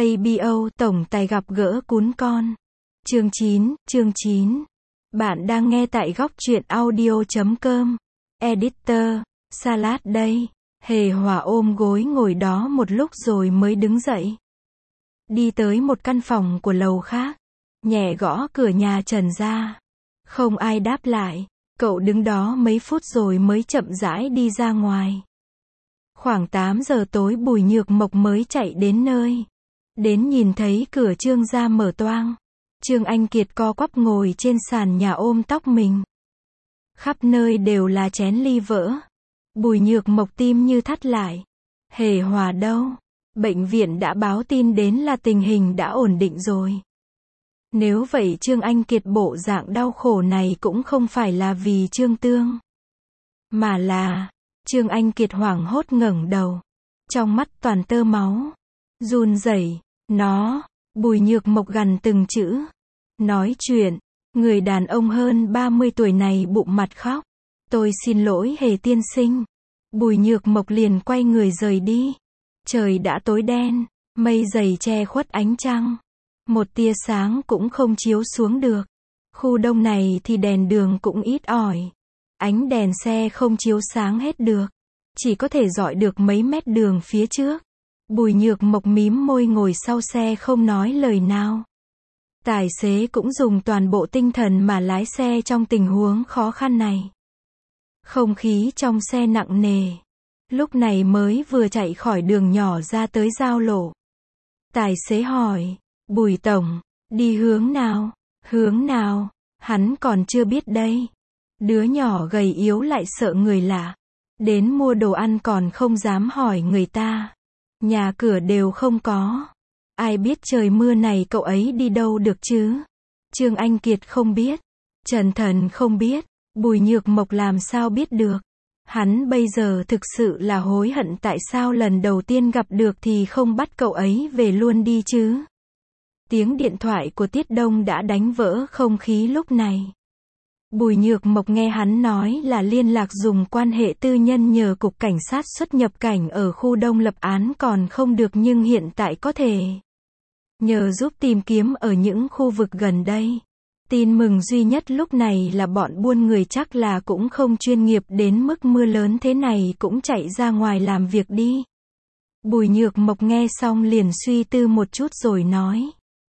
KBO tổng tài gặp gỡ cún con. Chương 9. Bạn đang nghe tại góc truyện audio.com. Editor, Salad đây. Hề Hòa ôm gối ngồi đó một lúc rồi mới đứng dậy. Đi tới một căn phòng của lầu khác. Nhẹ gõ cửa nhà Trần ra. Không ai đáp lại. Cậu đứng đó mấy phút rồi mới chậm rãi đi ra ngoài. Khoảng 8 giờ tối Bùi Nhược Mộc mới chạy đến nơi. Đến nhìn thấy cửa Trương gia mở toang. Trương Anh Kiệt co quắp ngồi trên sàn nhà ôm tóc mình. Khắp nơi đều là chén ly vỡ. Bùi Nhược Mộc tim như thắt lại. Hề Hòa đâu? Bệnh viện đã báo tin đến là tình hình đã ổn định rồi. Nếu vậy Trương Anh Kiệt bộ dạng đau khổ này cũng không phải là vì Trương Tương. Mà là... Trương Anh Kiệt hoảng hốt ngẩng đầu. Trong mắt toàn tơ máu. Run rẩy. Bùi Nhược Mộc gằn từng chữ. Nói chuyện. Người đàn ông hơn 30 tuổi này bụng mặt khóc. Tôi xin lỗi Hề tiên sinh. Bùi Nhược Mộc liền quay người rời đi. Trời đã tối đen. Mây dày che khuất ánh trăng. Một tia sáng cũng không chiếu xuống được. Khu đông này thì đèn đường cũng ít ỏi. Ánh đèn xe không chiếu sáng hết được. Chỉ có thể rọi được mấy mét đường phía trước. Bùi Nhược Mộc mím môi ngồi sau xe không nói lời nào. Tài xế cũng dùng toàn bộ tinh thần mà lái xe trong tình huống khó khăn này. Không khí trong xe nặng nề. Lúc này mới vừa chạy khỏi đường nhỏ ra tới giao lộ. Tài xế hỏi, Bùi tổng, đi hướng nào? Hướng nào? Hắn còn chưa biết đây. Đứa nhỏ gầy yếu lại sợ người lạ. Đến mua đồ ăn còn không dám hỏi người ta. Nhà cửa đều không có. Ai biết trời mưa này cậu ấy đi đâu được chứ? Trương Anh Kiệt không biết. Trần Thần không biết. Bùi Nhược Mộc làm sao biết được? Hắn bây giờ thực sự là hối hận tại sao lần đầu tiên gặp được thì không bắt cậu ấy về luôn đi chứ? Tiếng điện thoại của Tiết Đông đã đánh vỡ không khí lúc này. Bùi Nhược Mộc nghe hắn nói là liên lạc dùng quan hệ tư nhân nhờ cục cảnh sát xuất nhập cảnh ở khu đông lập án còn không được nhưng hiện tại có thể nhờ giúp tìm kiếm ở những khu vực gần đây. Tin mừng duy nhất lúc này là bọn buôn người chắc là cũng không chuyên nghiệp đến mức mưa lớn thế này cũng chạy ra ngoài làm việc đi. Bùi Nhược Mộc nghe xong liền suy tư một chút rồi nói.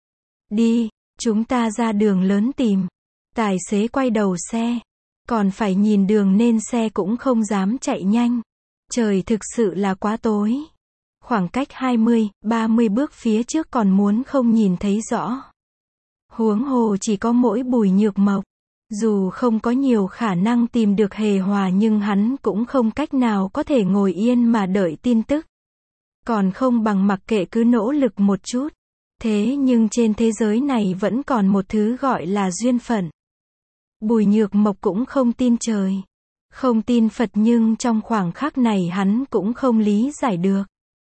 Đi, chúng ta ra đường lớn tìm. Tài xế quay đầu xe. Còn phải nhìn đường nên xe cũng không dám chạy nhanh. Trời thực sự là quá tối. Khoảng cách 20-30 bước phía trước còn muốn không nhìn thấy rõ. Huống hồ chỉ có mỗi Bùi Nhược Mộc. Dù không có nhiều khả năng tìm được Hề Hòa nhưng hắn cũng không cách nào có thể ngồi yên mà đợi tin tức. Còn không bằng mặc kệ cứ nỗ lực một chút. Thế nhưng trên thế giới này vẫn còn một thứ gọi là duyên phận. Bùi Nhược Mộc cũng không tin trời. Không tin Phật nhưng trong khoảng khắc này hắn cũng không lý giải được.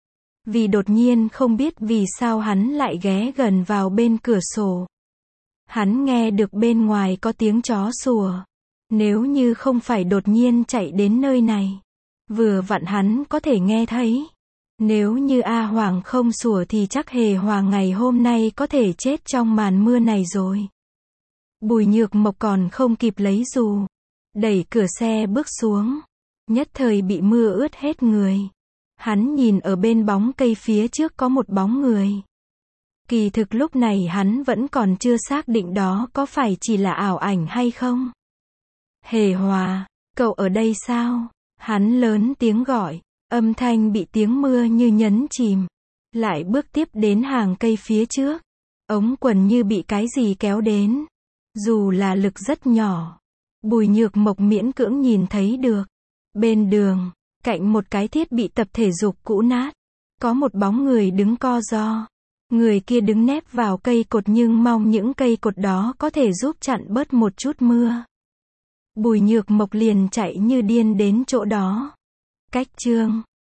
Vì đột nhiên không biết vì sao hắn lại ghé gần vào bên cửa sổ. Hắn nghe được bên ngoài có tiếng chó sủa. Nếu như không phải đột nhiên chạy đến nơi này. Vừa vặn hắn có thể nghe thấy. Nếu như A Hoàng không sủa thì chắc Hề Hòa ngày hôm nay có thể chết trong màn mưa này rồi. Bùi Nhược Mộc còn không kịp lấy dù. Đẩy cửa xe bước xuống. Nhất thời bị mưa ướt hết người. Hắn nhìn ở bên bóng cây phía trước có một bóng người. Kỳ thực lúc này hắn vẫn còn chưa xác định đó có phải chỉ là ảo ảnh hay không. Hề Hòa, cậu ở đây sao? Hắn lớn tiếng gọi. Âm thanh bị tiếng mưa như nhấn chìm. Lại bước tiếp đến hàng cây phía trước. Ống quần như bị cái gì kéo đến. Dù là lực rất nhỏ. Bùi Nhược Mộc miễn cưỡng nhìn thấy được. Bên đường, cạnh một cái thiết bị tập thể dục cũ nát. Có một bóng người đứng co ro. Người kia đứng nép vào cây cột nhưng mong những cây cột đó có thể giúp chặn bớt một chút mưa. Bùi Nhược Mộc liền chạy như điên đến chỗ đó. Cách Trương